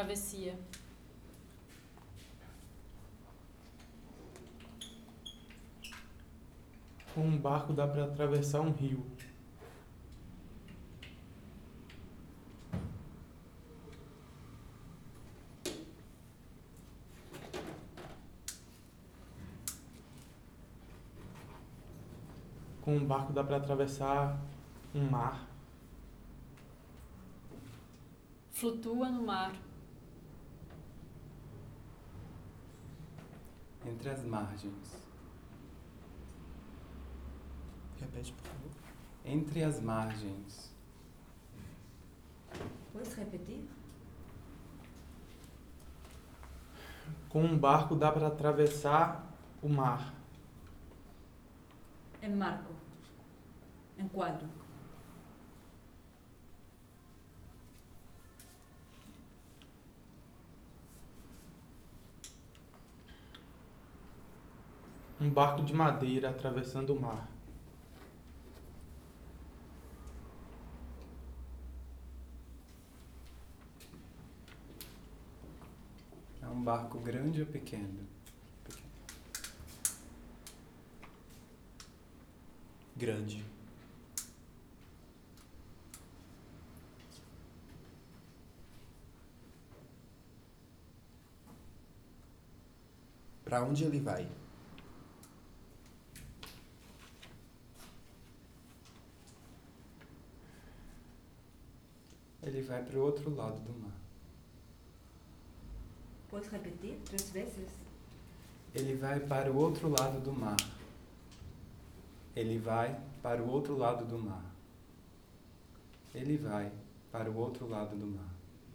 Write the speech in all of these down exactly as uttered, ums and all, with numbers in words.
travessia. Com um barco dá para atravessar um rio. Com um barco dá para atravessar um mar. Flutua no mar. Entre as margens. Repete, por favor. Entre as margens. Podes repetir? Com um barco dá para atravessar o mar. Em marco. Em quadro. Um barco de madeira atravessando o mar. É um barco grande ou pequeno? Pequeno. Grande. Para onde ele vai? Ele vai para o outro lado do mar. Podes repetir três vezes? Ele vai para o outro lado do mar. Ele vai para o outro lado do mar. Ele vai para o outro lado do mar.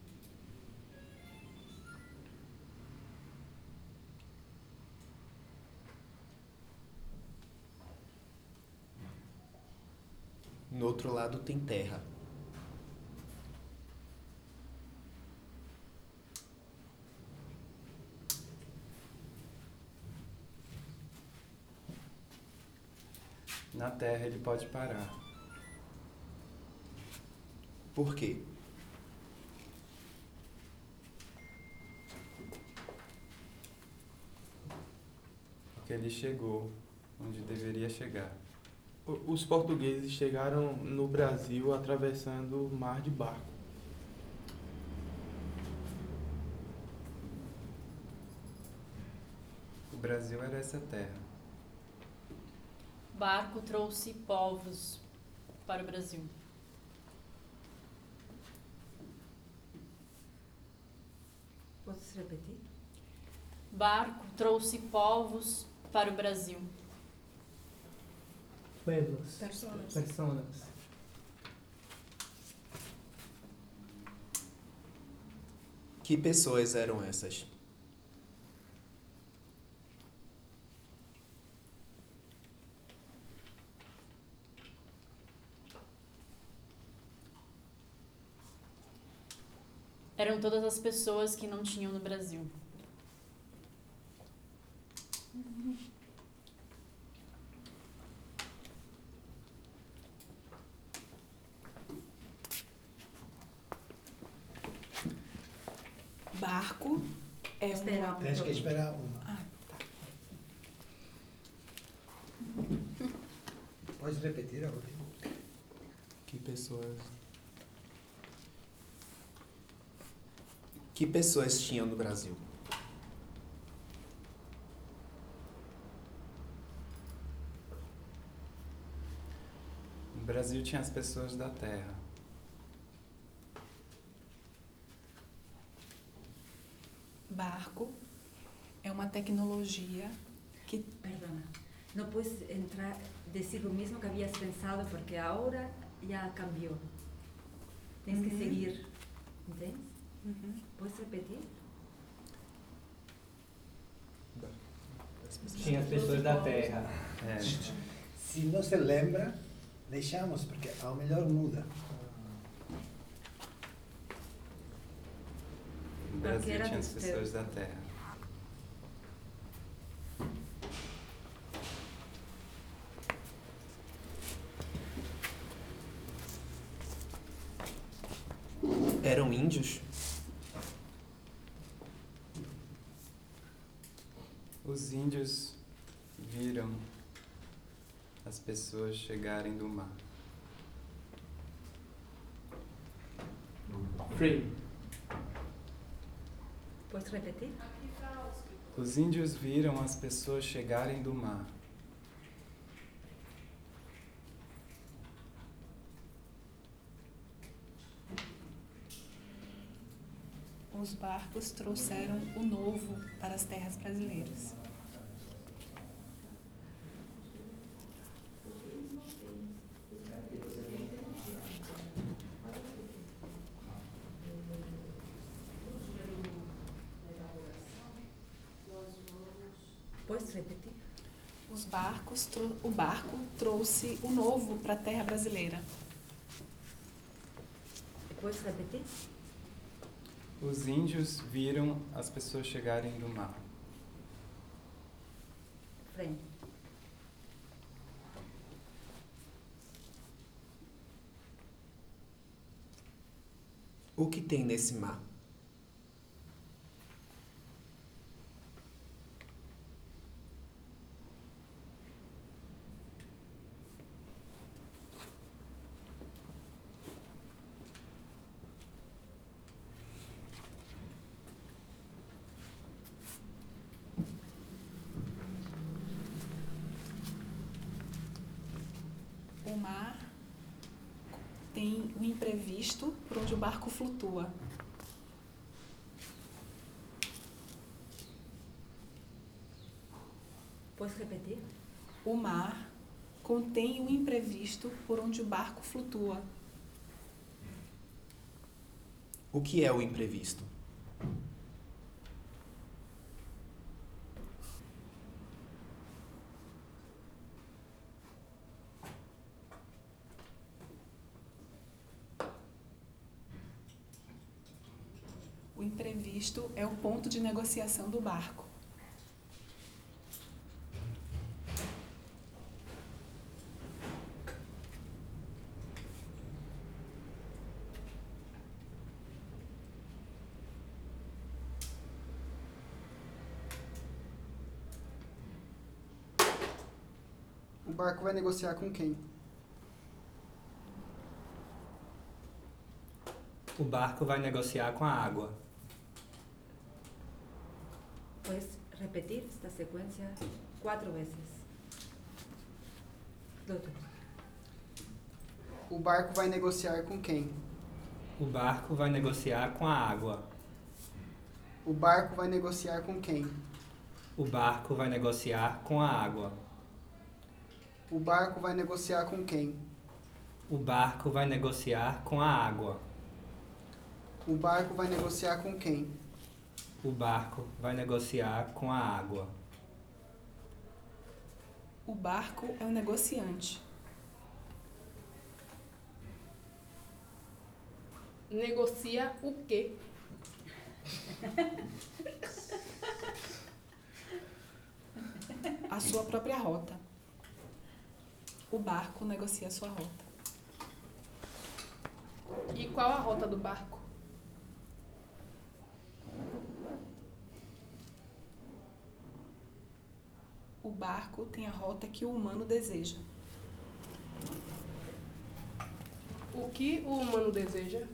No outro lado tem terra. Na terra ele pode parar. Por quê? Porque ele chegou onde deveria chegar. O- Os portugueses chegaram no Brasil atravessando o mar de barco. O Brasil era essa terra. Barco trouxe povos para o Brasil. Podes repetir? Barco trouxe povos para o Brasil. Pueblos. Personas. Personas. Que pessoas eram essas? Eram todas as pessoas que não tinham no Brasil. Barco é Espera uma... um Tens que pouco. esperar uma. Ah, tá. Podes repetir a última? Que pessoas... Que pessoas tinham no Brasil? No Brasil tinha as pessoas da terra. Barco é uma tecnologia que... Perdona. Não puedes entrar, decir lo mismo que habías pensado porque ahora ya cambió. Tens que Uhum. seguir. ¿Entendes? Uhum. Puedes repetir? Tinha as pessoas da terra. É. Se não se lembra, deixamos, porque ao melhor muda. No Brasil era tinha as dos pessoas teus. da terra. Eram índios? índios viram as pessoas chegarem do mar. Free. ¿Puedes repetir? Os índios viram as pessoas chegarem do mar. Os barcos trouxeram o novo para as terras brasileiras. ¿Puedes repetir? Os barcos, tro- o barco trouxe o novo para a terra brasileira. ¿Puedes repetir? Os índios viram as pessoas chegarem do mar. Frente. O que tem nesse mar? O mar tem o imprevisto por onde o barco flutua. ¿Puedes repetir? O mar contém o imprevisto por onde o barco flutua. O que é o imprevisto? O imprevisto é o ponto de negociação do barco. O barco vai negociar com quem? O barco vai negociar com a água. ¿Puedes repetir esta secuencia cuatro veces? Doutor. O barco vai negociar com quem? O barco vai negociar com a água. O barco vai negociar com quem? O barco vai negociar com a água. O barco vai negociar com quem? O barco vai negociar com a água. O barco vai negociar com quem? O barco vai negociar com a água. O barco é o negociante. Negocia o quê? A sua própria rota. O barco negocia a sua rota. E qual a rota do barco? O barco tem a rota que o humano deseja. O que o humano deseja?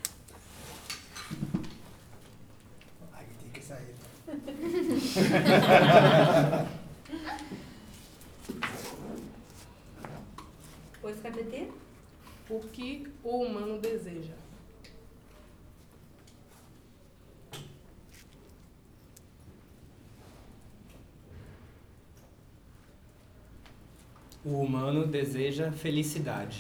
Aí tem que sair. ¿Puedes repetir? O que o humano deseja? O humano deseja felicidade.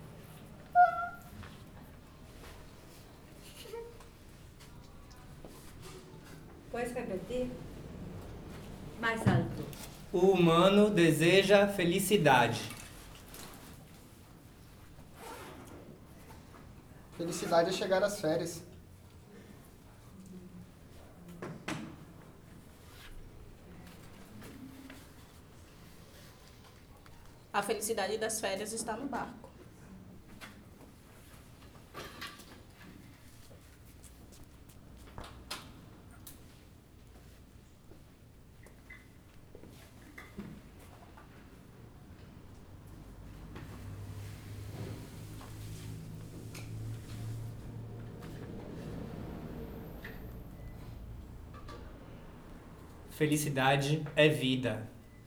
¿Puedes repetir? Más alto. O humano deseja felicidade. Felicidade é chegar às férias. A felicidade das férias está no barco. Felicidade é vida.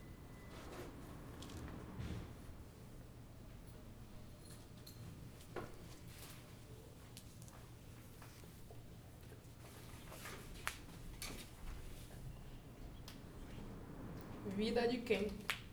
Vida de quem?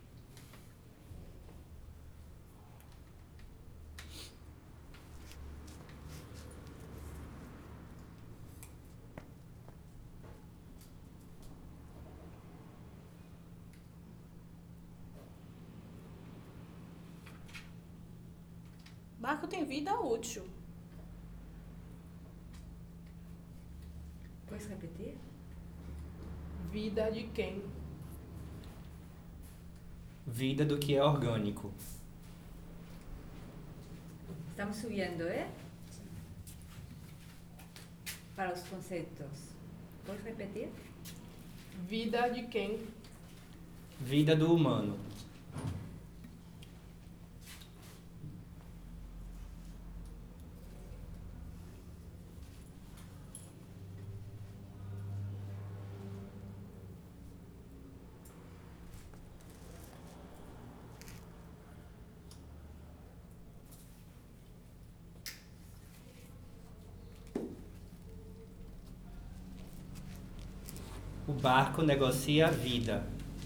Barco tem vida útil. Podes repetir? Vida de quem? Vida do que é orgânico. Estamos subindo, ¿eh? Para os conceitos. Podes repetir? Vida de quem? Vida do humano. O barco negocia a vida.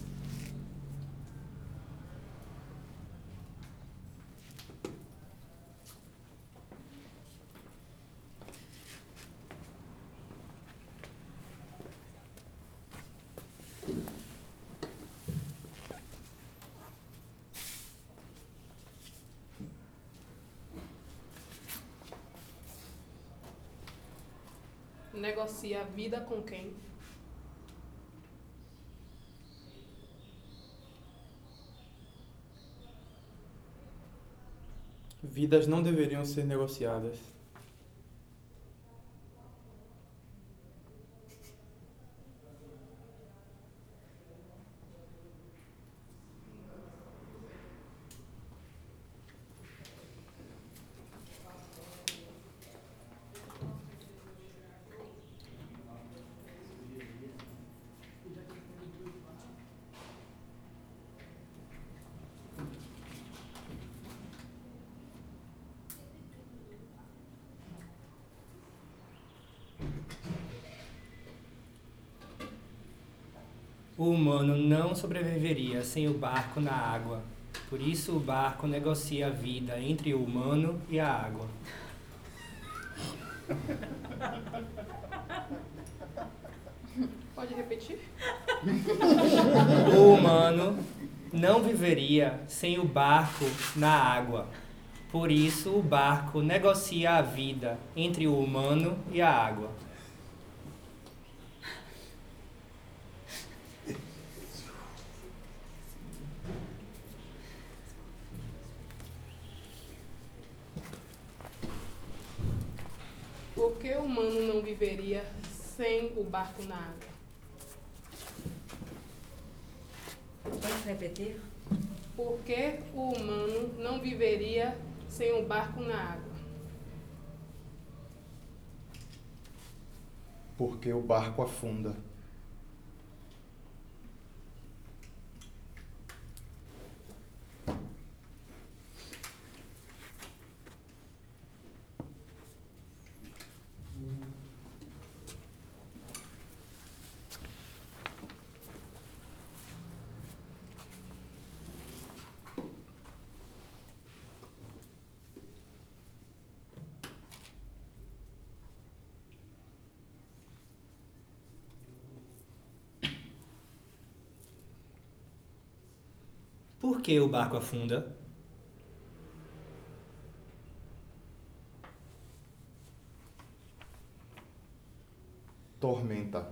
Negocia a vida com quem? Vidas não deveriam ser negociadas. O humano não sobreviveria sem o barco na água. Por isso o barco negocia a vida entre o humano e a água. Pode repetir? O humano não viveria sem o barco na água. Por isso o barco negocia a vida entre o humano e a água. Por que o humano não viveria sem o barco na água? Podes repetir? Por que o humano não viveria sem o barco na água? Porque o barco afunda. Por que o barco afunda? Tormenta.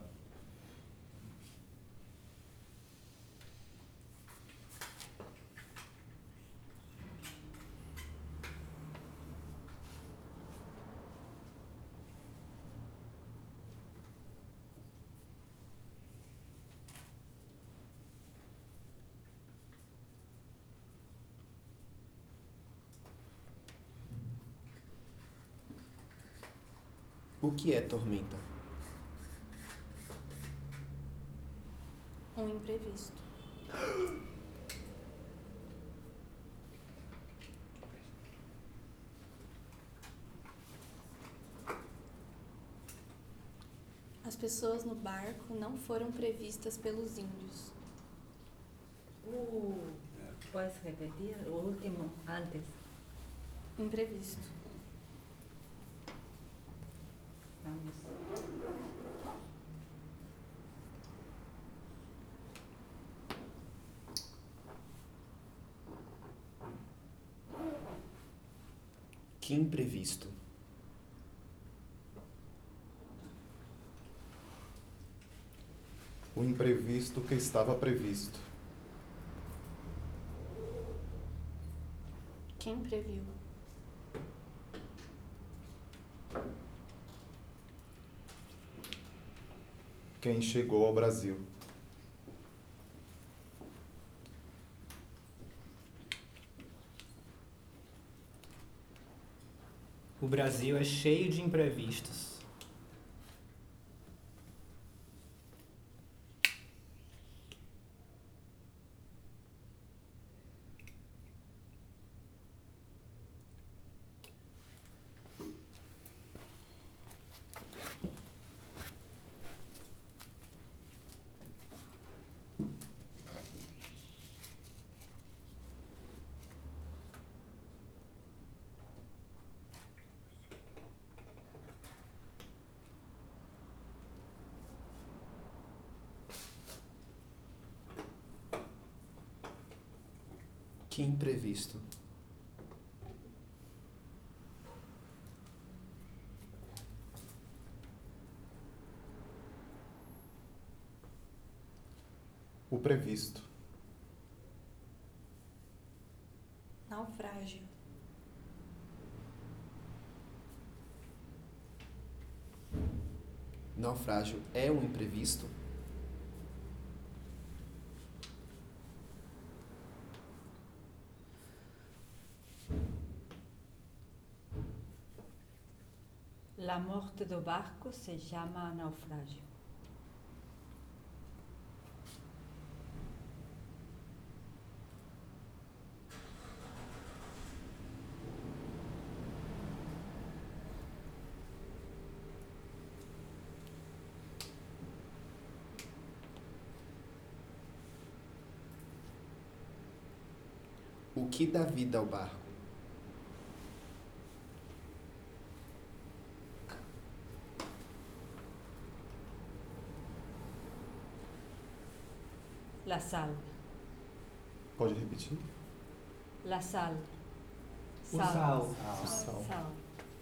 O que é tormenta? Um imprevisto. As pessoas no barco não foram previstas pelos índios. Uh, ¿puedes repetir? O último, antes. Imprevisto. Vamos. Que imprevisto. O imprevisto que estava previsto. Quem previu? Quem chegou ao Brasil. O Brasil é cheio de imprevistos. Que imprevisto. O previsto. Naufrágio. Naufrágio é um imprevisto? La morte do barco se chama naufrágio. O que dá vida ao barco? La sal. Pode repetir? La sal. O sal. O sal. Sal.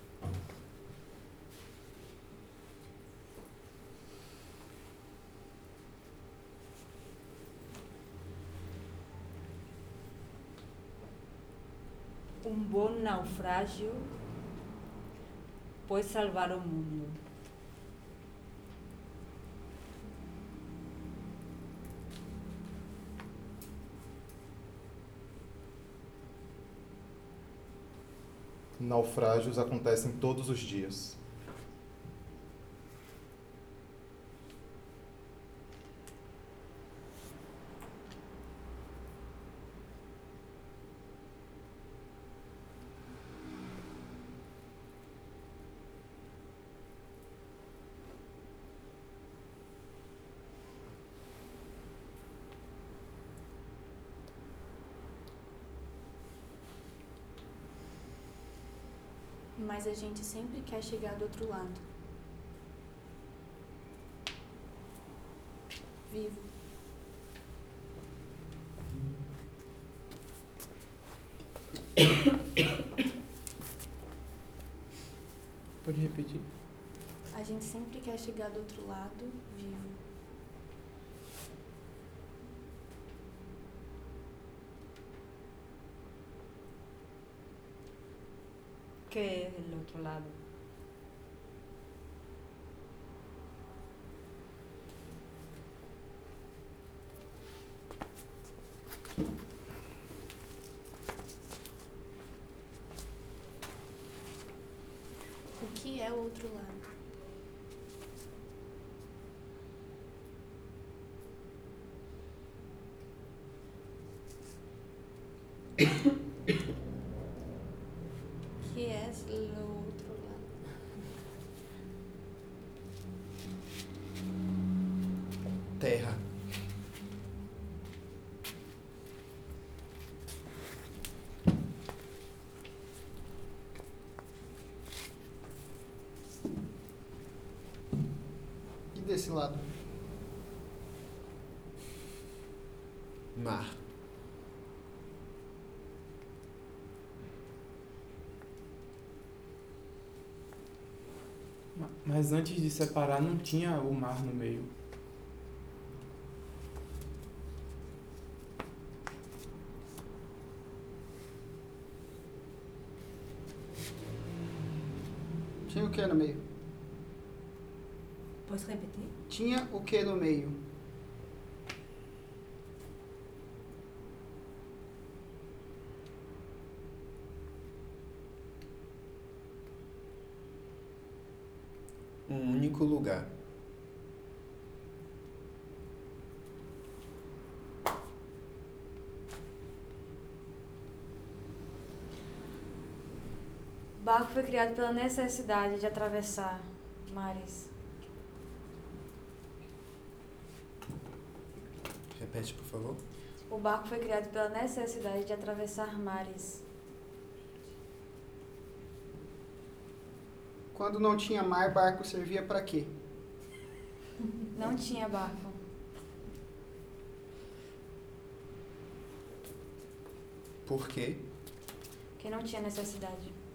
Um bom naufrágio pode salvar o mundo. Naufrágios acontecem todos os dias. Mas a gente sempre quer chegar do outro lado. Vivo. Pode repetir? A gente sempre quer chegar do outro lado vivo. Que é o outro lado? O que é o outro lado? Que é o outro lado? Terra. E desse lado? Mar. Ma- Mas antes de separar não tinha o mar no meio. Tinha o que no meio? Pode repetir? Tinha o que no meio? Um único lugar. O barco foi criado pela necessidade de atravessar mares. Repete, por favor. O barco foi criado pela necessidade de atravessar mares. Quando não tinha mar, barco servia para quê? Não tinha barco. Por quê? Porque não tinha necessidade.